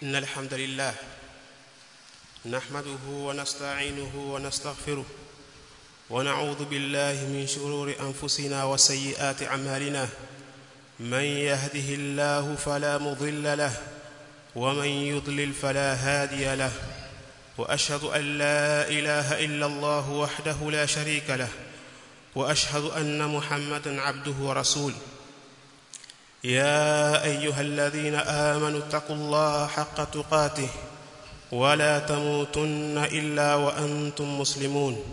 إن الحمد لله نحمده ونستعينه ونستغفره ونعوذ بالله من شرور أنفسنا وسيئات أعمالنا من يهده الله فلا مضل له ومن يضلل فلا هادي له وأشهد أن لا إله إلا الله وحده لا شريك له وأشهد أن محمدًا عبده ورسوله يا أيها الذين آمنوا اتقوا الله حق تقاته ولا تموتن إلا وأنتم مسلمون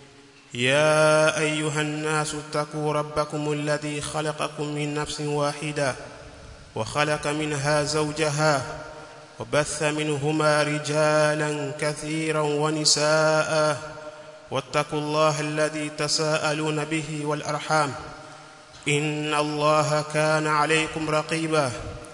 يا أيها الناس اتقوا ربكم الذي خلقكم من نفس واحدة وخلق منها زوجها وبث منهما رجالا كثيرا ونساء واتقوا الله الذي تساءلون به والأرحام إن الله كان عليكم رقيبا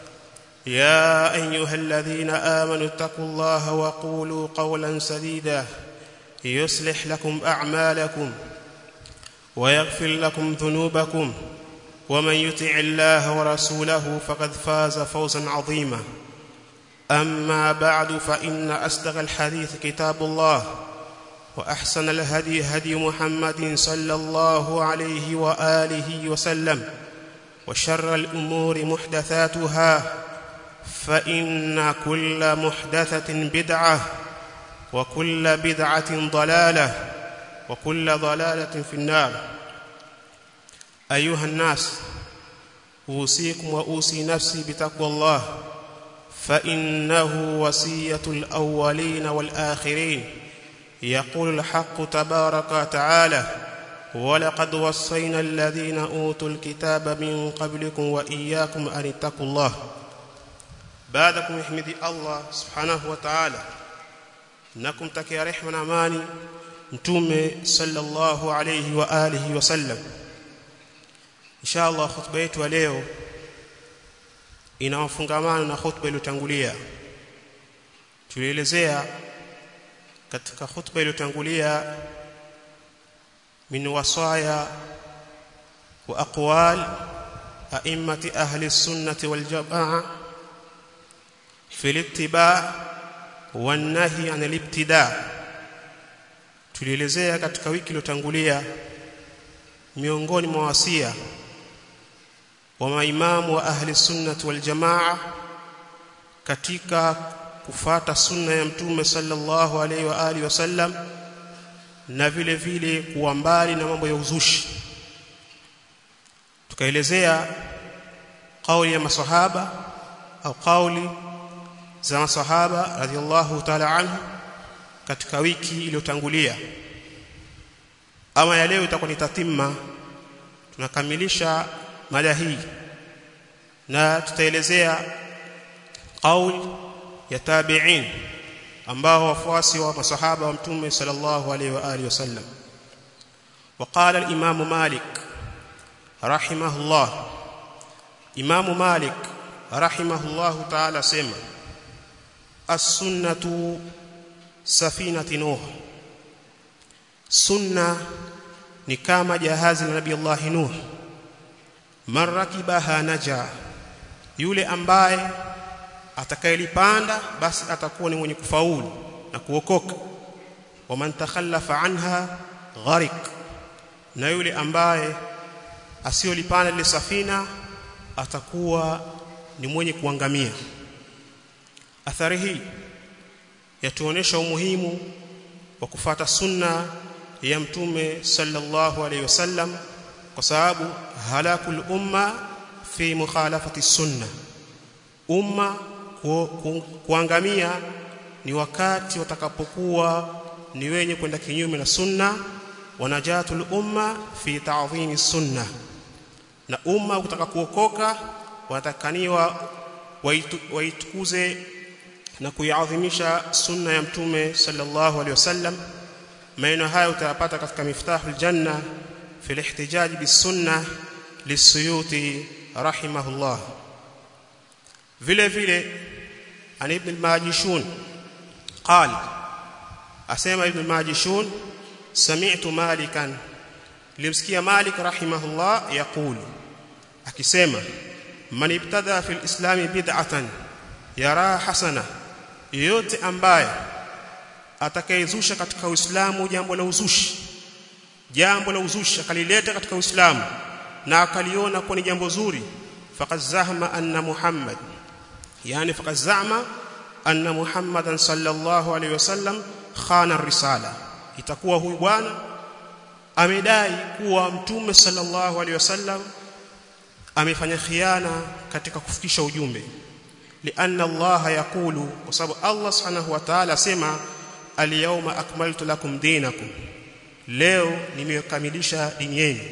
يا أيها الذين آمنوا اتقوا الله وقولوا قولا سديدا يصلح لكم أعمالكم ويغفر لكم ذنوبكم ومن يطع الله ورسوله فقد فاز فوزا عظيما أما بعد فإن أصدق الحديث كتاب الله وأحسن الهدي هدي محمد صلى الله عليه وآله وسلم وشر الأمور محدثاتها فإن كل محدثة بدعة وكل بدعة ضلالة وكل ضلالة في النار أيها الناس أوصيكم وأوصي نفسي بتقوى الله فإنه وصية الأولين والآخرين يقول الحق تبارك وتعالى ولقد وصينا الذين أوتوا الكتاب من قبلكم وإياكم أن اتقوا الله بعدكم يحمد الله سبحانه وتعالى نكم تكي رحمة أماني متومة صلى الله عليه وآله وسلم إن شاء الله خطبة وليو inawafungamana na khutba iliyotangulia tulielezea katika khutba iliyotangulia min wasaya wa aqwal a'immati ahli sunnati wal jamaa fi al-ittiba' wan nahy 'an al-ibtida' tulielezea katika wiki iliyotangulia miongoni mwa wasia wa maimamu wa ahli sunnati wal jamaa katika kufata sunna ya mtume sallallahu alaihi wa alihi wasallam na vile vile kuwa mbali na mambo ya uzushi tukaelezea kauli ya masahaba au kauli za masahaba radhiallahu ta'ala anhu katika wiki iliyotangulia ama ya leo itakuwa ni tatimma tunakamilisha mada hii na tutaelezea kauli ya tabi'in ambao wafuasi wa masahaba wa mtume sallallahu alayhi wa alihi wasallam وقال الامام مالك رحمه الله امام مالك رحمه الله تعالى سما السنه سفينه نوح sunna ni kama jahazi la nabii Allah Nuh man rakibaha naja yule ambaye atakayelipanda basi atakuwa ni mwenye kufaulu na kuokoka wa man takhallafa anha gharik na yule ambaye asiyolipanda ile safina atakuwa ni mwenye kuangamia athari hii yatuonesha umuhimu wa kufuata sunna ya mtume sallallahu alayhi wasallam kwa sababu halakul umma fi mukhalafati sunna umma kuangamia ni wakati watakapokuwa ni wenye kwenda kinyume na sunna wanajatul umma fi ta'dhimi sunna na umma utaka kuokoka watakaniwa waitukuze na kuiadhimisha sunna ya mtume sallallahu alaihi wasallam maneno haya utayapata katika miftahul janna fi al-ihtijaj bis sunnah lis-suyuti rahimahullah vile vile an ibn al-majishun قال اسمع ابن الماجشون سمعت مالكا limsikia Malik rahimahullah yaqul akisema man ibtada fil islam bid'atan yara hasana yeyote ambaye atakayezusha katika Uislamu jambo la uzushi akalileta katika Uislamu na akaliona kuwa ni jambo zuri, faqad zahama anna Muhammad, yani faqad zama anna Muhammadan sallallahu alayhi wasallam khana risala, itakuwa huyu bwana amedai kuwa mtume sallallahu alayhi wasallam amefanya khiana katika kufikisha ujumbe. Lianna Allah yaqulu, kwa sababu Allah subhanahu wa ta'ala sema al-yawma akmaltu lakum dinakum, leo nimekamilisha dini yenu.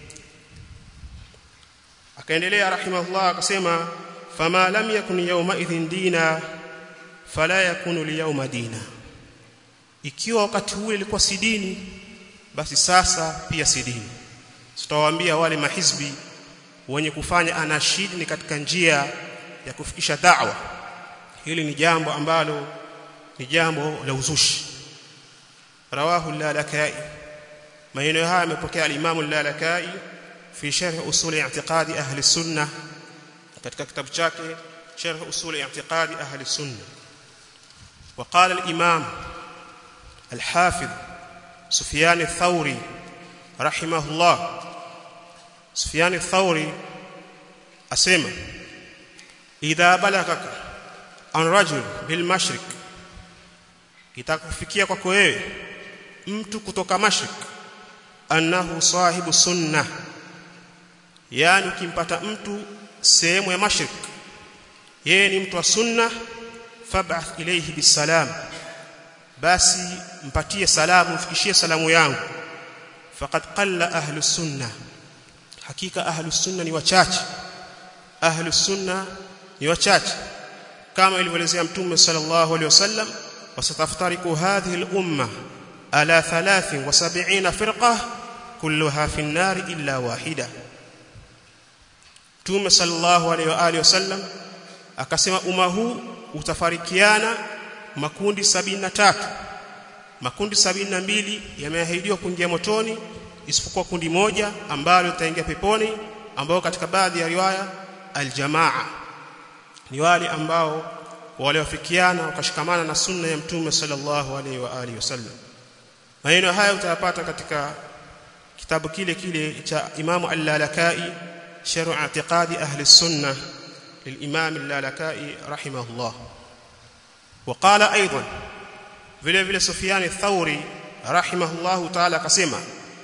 Akaendelea rahimahullah akasema fama lam yakun yawma idhin dina fala yakunu liyawma dina, ikiwa wakati ule ilikuwa si dini basi sasa pia si dini. Tutawaambia wale mahizbi wenye kufanya anashid ni katika njia ya kufikisha da'wa, hili ni jambo ambalo ni jambo la uzushi. Rawahu al-Lalakai, maneno haya yamepokea al-Imam al-Lalakai fi sharh usul i'tiqad ahli sunnah, katika kitabu chake sharh usul i'tiqad ahli sunnah. وقال الإمام الحافظ سفيان الثوري رحمه الله، سفيان الثوري أسمع إذا بلغك عن رجل بالمشرق، itakufikia kwako wewe mtu kutoka mashrik, annahu sahibu sunnah, yani ukimpata mtu sehemu ya mashrik yeye ni mtu wa sunna, fab'ath ilayhi bisalam, basi mpatie salamu, mfikishie salamu yangu. Faqad qalla ahlus sunnah, hakika ahlus sunnah ni wachache, ahlus sunnah ni wachache, kama ilivyoelezea mtume sallallahu alayhi wasallam, wasataftariku hadhihi al-umma ala 73 firqa kulluha fi an-nar illa wahida. Mtume sallallahu alayhi wasallam akasema umma huu utafarikiana makundi 73, makundi 72 yameahidiwa kuingia motoni isipokuwa kundi moja ambalo litaingia peponi, ambao katika baadhi ya riwaya aljamaa, ni wale ambao waliofikiana wakashikamana na sunna ya mtume sallallahu alaihi wa alihi wasallam. Maneno haya utayapata katika kitabu kile cha Imam al-Lalakai sharh i'tiqadi ahli sunnah للإمام اللالكائي رحمه الله. وقال أيضا vile سفيان الثوري رحمه الله تعالى قسم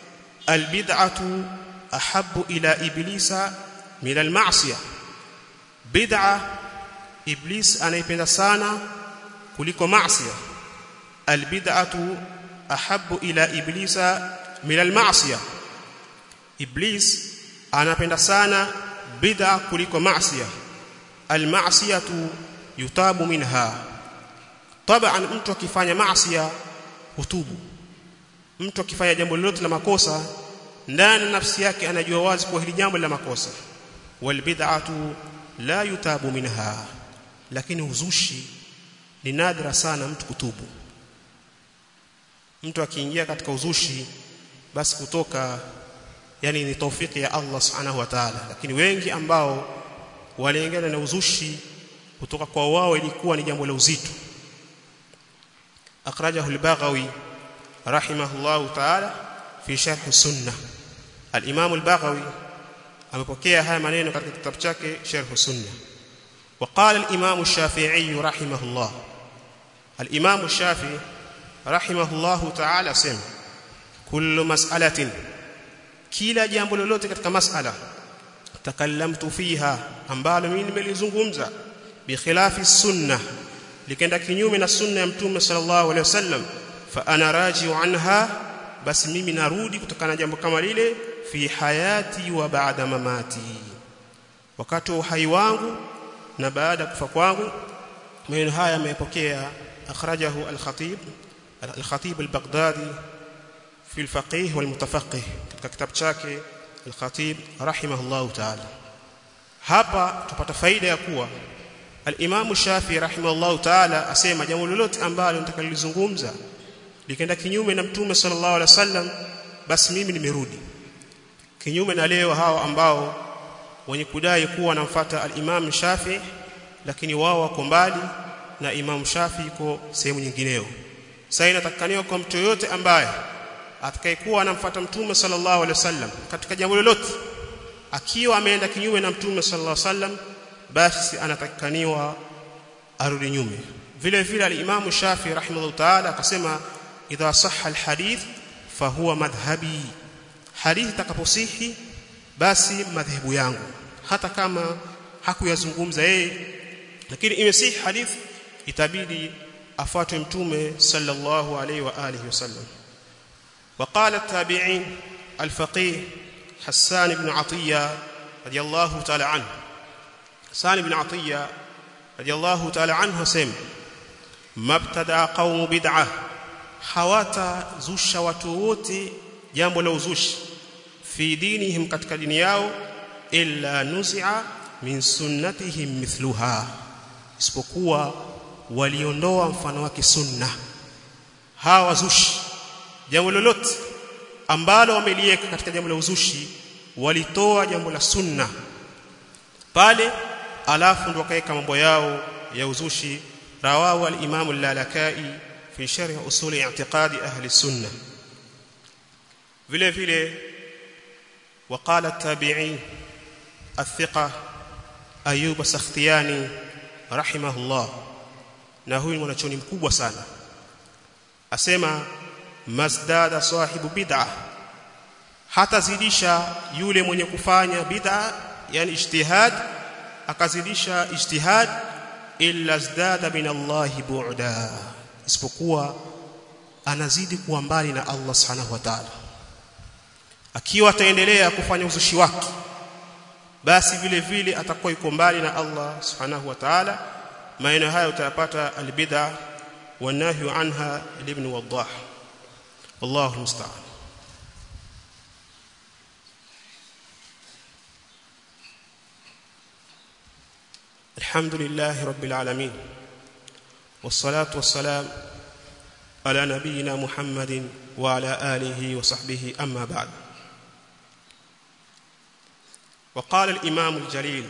البدعة أحب إلى إبليس من المعصية، بدعة إبليس anaipenda sana kuliko maasiya. البدعة أحب إلى إبليس من المعصية، Iblis anapenda sana bid'a kuliko maasiya. Al-ma'siyatu yutabu minha, taban mtu akifanya maasiya hutubu. Mtu akifanya jambo lolote la makosa ndani nafsi yake anajua wazi kwa hili jambo la makosa. Wal bid'atu la yutabu minha, lakini uzushi ni nadra sana mtu kutubu. Mtu akiingia katika uzushi basi kutoka, yani ni taufiki ya Allah subhanahu wa ta'ala. Lakini wengi ambao waliingana na uzushi kutoka kwa wao ilikuwa ni jambo la uzito. Akhrajahu al-Baghawi rahimahullahu ta'ala fi sharh sunnah. Al-Imam al-Baghawi amepokea haya maneno katika kitabu chake sharh sunnah. وقال الإمام الشافعي رحمه الله، الإمام الشافعي رحمه الله تعالى سمع كل مسألة، kila jambo lolote katika masala takallamtu fiha, ambalo mimi nimelizungumza, bi khilafi sunnah, likenda kinyume na sunna ya mtume sallallahu alaihi wasallam, fa ana raji'u anha, basi mimi narudi kutokana na jambo kama lile, fi hayati wa ba'da mamati, wakati wa uhai wangu na baada kufa kwangu. Maneno haya yamepokea akhrajahu al-Khatib al-Baghdadi fi al-Faqih wal-Mutafaqih, katika kitabu chake al-Khatib rahimahullahu ta'ala. Hapa tupata faida ya kuwa al-Imam Shafi'i rahimahullahu ta'ala asema jambo lolote ambalo nitakalozungumza likenda kinyume na mtume sallallahu alaihi wasallam, basi mimi nimerudi. Kinyume na leo hawa ambao wenye kudai kuwa wanamfuata al-Imam Shafi'i lakini wao wako mbali na Imam Shafi iko sehemu nyingineyo. Sasa inatakaniwa kwa mtu yote ambaye atakayekuwa anamfuata Mtume sallallahu alaihi wasallam katika jambo lolote, akiwa ameenda kinyume na Mtume sallallahu alaihi wasallam, basi anatakaniwa arudi nyume. Vile vile al-Imam Shafi rahimahullah ta'ala akasema idha sahha al-hadith fa huwa madhhabi, hadithi takaposihi basi madhehebu yangu, hata kama hakuyazungumza yeye, lakini imesihi hadithi itabidi afuate Mtume sallallahu alaihi wa alihi wasallam. وقال التابعين الفقيه حسان بن عطية رضي الله تعالى عنه، حسان بن عطية رضي الله تعالى عنه سمع ما ابتدع قوم بدعة، hawata zusha watu wote jambo la uzushi fi dinihim, katika dini yao, illa nuzi'a min sunnatihim mithluha, isipokuwa waliondoa mfano wake sunna. Hawa wazushi jambo lolote ambalo wameliweka katika jambo la uzushi, walitoa jambo la sunna pale, alafu ndo wakaeka mambo yao ya uzushi. Rawahu al-Imam al-Lalakai fi sharh usul i'tiqadi ahli sunnah. vile vile وقال التابعي الثقة أيوب السختياني رحمه الله, na huyu ni mwanachuoni mkubwa sana, asema masdada sahibu bid'ah, hata zidisha yule mwenye kufanya bid'ah, yani ijtihad, akazidisha ijtihad, illa zdada min Allah bu'da, isipokuwa anazidi kuwa mbali na Allah subhanahu wa ta'ala. Akiwa ataendelea kufanya uzushi wake, basi vile vile atakuwa yuko mbali na Allah subhanahu wa ta'ala. Maana haya utayapata al-bid'ah wa nahyu anha ibn Waddah. Wallahu musta'an. Alhamdulillahi rabbil alamin, wassalatu wassalam ala nabiyyina Muhammadin wa ala alihi wa sahbihi, amma ba'd. وقال الإمام الجليل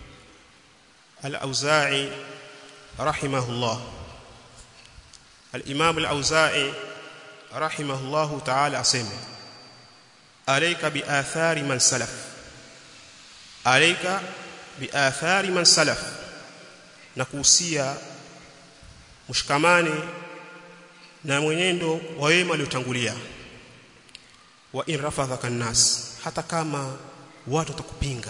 الأوزاعي رحمه الله، الإمام الأوزاعي رحمه الله تعالى أسمع عليك بآثار من سلف، عليك بآثار من سلف، nakuhusia mshikamane na mwenendo wa wema waliotangulia. Wa in rafadhaka an-nas, hata kama watu watakupinga,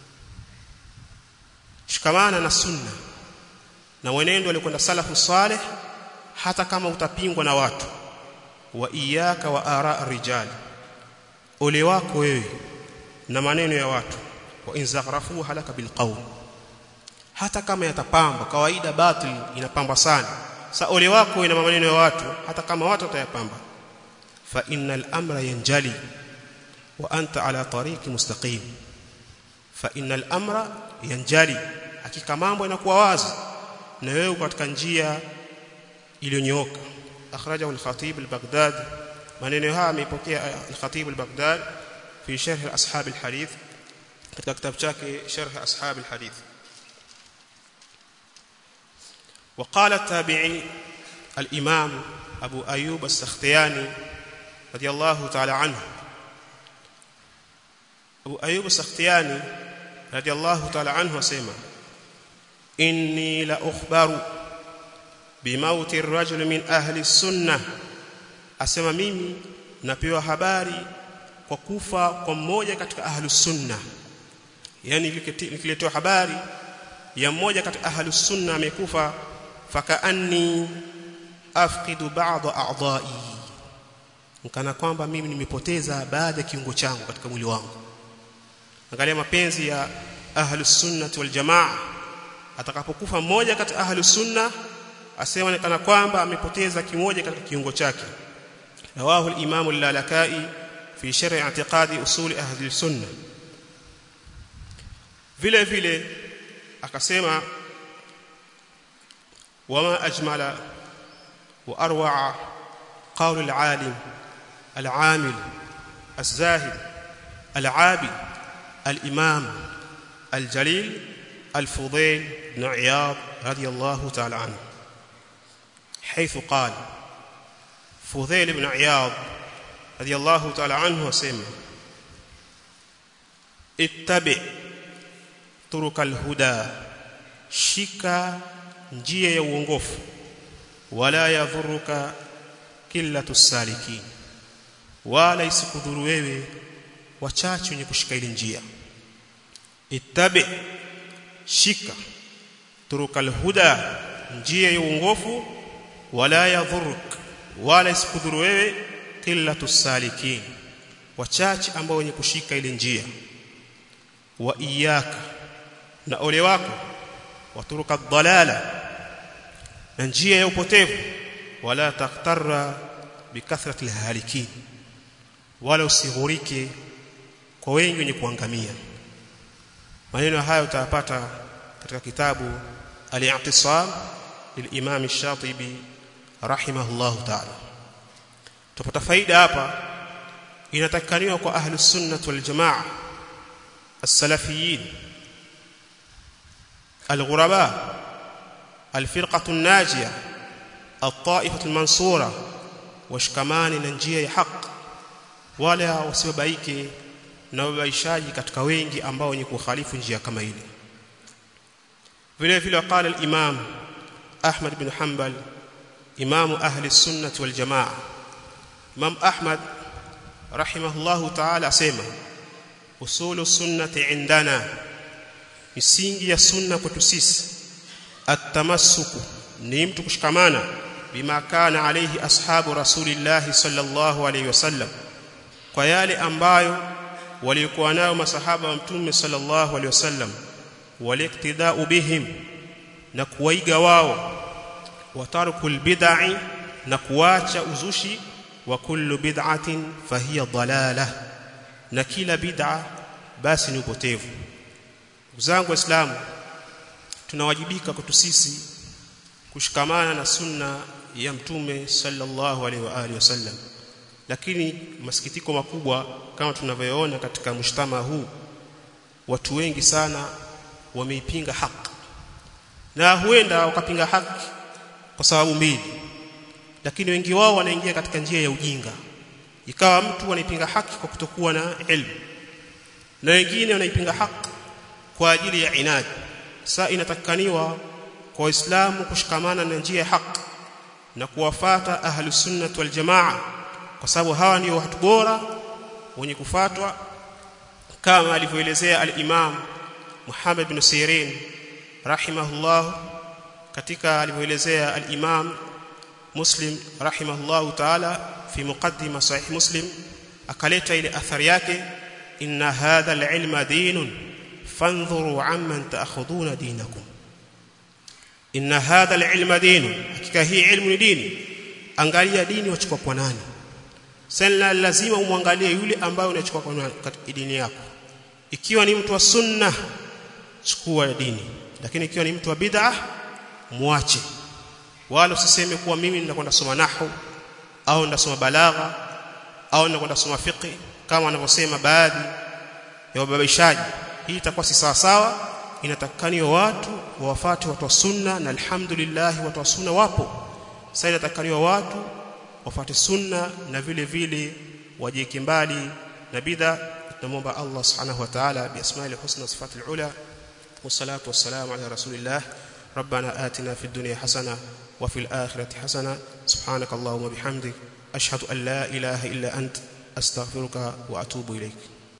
shikamana na sunna na mwenendo alikwenda salafu salih, hata kama utapingwa na watu. Wa iyaka wa ara rijal, ole wako wewe na maneno ya watu. Wa in zaghrafu halaka bil qawl, hata kama yatapamba, kawaida batil inapamba sana, sa ole wako wewe na maneno ya watu, hata kama watu watayapamba. Fa innal amra yanjali wa anta ala tariqi mustaqim, fa innal amra yanjali, hakika mambo yanakuwa wazi na wewe katika njia iliyonyooka. Akhrajahu al-Khatib al-Baghdadi, maneno haya amepokea al-Khatib al-Baghdadi fi sharh ashab al-hadith, katika kitabu chake sharh ashab al-hadith. وقال التابعي الإمام أبو أيوب السختياني رضي الله تعالى عنه، أبو أيوب السختياني رضي الله تعالى عنه سيما إني لأخبر بموت الرجل من أهل السنة، أسمى ميمي napewa habari kwa kufa kwa mmoja katika ahlus sunna. Yani nikiletewa habari ya mmoja katika ahlus sunna amekufa, fakaanni afqidu ba'd a'dha'i, nikana kwamba mimi nimepoteza baadhi ya kiungo changu katika mwili wangu. Angalia mapenzi ya ahlus sunnah wal jamaa, atakapokufa mmoja katika ahlus sunna asema nikana kwamba amepoteza kimoja katika kiungo chake. Rawahu al-Imam al-Lalakai fi sharh i'tiqadi usul ahli sunnah. Vile vile akasema wama ajmala wa arwa'a qawl al-alim al-amil az-zahid al-abid al-imam al-jalil al-Fudayl ibn Iyad radiyallahu ta'ala anhu. حيث قال فضيل بن عياض رضي الله تعالى عنه وسلم اتبع طرق الهدى shika njia ya uongofu wala yadhuruka qillatu salikin wala isikudhuru wewe wachache wenye kushika ile njia ittabi shika turukal huda njia ya uongofu wala yadhuruk wala isikudhuru wewe qillatu salikin wachache ambao wenye kushika ile njia wa iyyaka na ole wako waturuka dhalala na njia ya upotevu wala taqtarra bikathrati alhalikin wala usighurike kwa wengi wenye kuangamia. Maneno haya utayapata katika kitabu al-i'tisam lil-imam ash-shatibi rahimahullah ta'ala. Tupata faida hapa inatakaniwa kwa ahli sunnah wal jamaa as-salafiyin al-ghuraba al-firqatu an-najiyah at-ta'ifatu al-mansura washikamani na njia ya haki wala wasibabaike na wabaishaji katika wengi ambao wenye kukhalifu njia kama ile. Vile vile qala al-imam Ahmad bin Hanbal imam ahli sunnah wal jamaa Imam Ahmad rahimahullahu ta'ala asema usulu sunnati indana misingi ya sunna kwetu sisi at-tamassuku ni mtu kushikamana bima kana alayhi ashabu rasulillah sallallahu alayhi wasallam kwa yale ambayo walikuwa nayo masahaba wa mtume sallallahu alayhi wasallam waliktidau bihim na kuwaiga wao watarkul bid'i na kuacha uzushi wa kullu bid'atin fahiya dalalah na kila bid'a basi ni upotevu. Uzangu waislamu tunawajibika kwetu sisi kushikamana na sunna ya mtume sallallahu alaihi wa alihi wasallam, lakini masikitiko makubwa kama tunavyoona katika mshtama huu watu wengi sana wameipinga haki na huenda wakapinga haki kwa sababu mbili, lakini wengi wao wanaingia katika njia ya ujinga, ikawa mtu anaipinga haki kwa kutokuwa na elimu na wengine wanaipinga haki kwa ajili ya inadi. Sasa inatakaniwa kwa Waislamu kushikamana na njia ya haki na kuwafata ahlus sunnah wal jamaa kwa sababu hawa ndio watu bora wenye kufuatwa kama alivyoelezea al-Imam Muhammad bin Sirin rahimahullah katika alivyoelezea al-Imam Muslim rahimahullah ta'ala fi muqaddima sahih Muslim akaleta ile athari yake inna hadha al-ilma dinun fanzuru amman ta'khuduna dinakum inna hadha al-ilma dinun hakika hii ilmu ni dini angalia dini wachukua kwa nani. Sasa lazima umwangalie yule ambaye unachukua kwa katika dini yako. Ikiwa ni mtu wa sunna chukua dini, lakini ikiwa ni mtu wa bid'ah muache. Wala usiseme kuwa mimi ninakwenda soma nahwu au ndasoma balagha au ninakwenda soma fiqh kama wanavyosema baadhi ya wababaishaji. Hii itakuwa si sawa sawa. Inatakaniwa watu wawafuate watu wa sunna, na alhamdulillah watu wa sunna wapo. Sasa inatakaniwa watu wafuate sunna na vile vile wajieke mbali na bid'a. Tunamuomba Allah subhanahu wa ta'ala bi asma'il husna sifatil ula wassalatu wassalamu ala rasulillah rabbana atina fid dunya hasana wa fil akhirati hasana subhanakallahumma bihamdik ashhadu an la ilaha illa ant astaghfiruka wa atubu ilayk.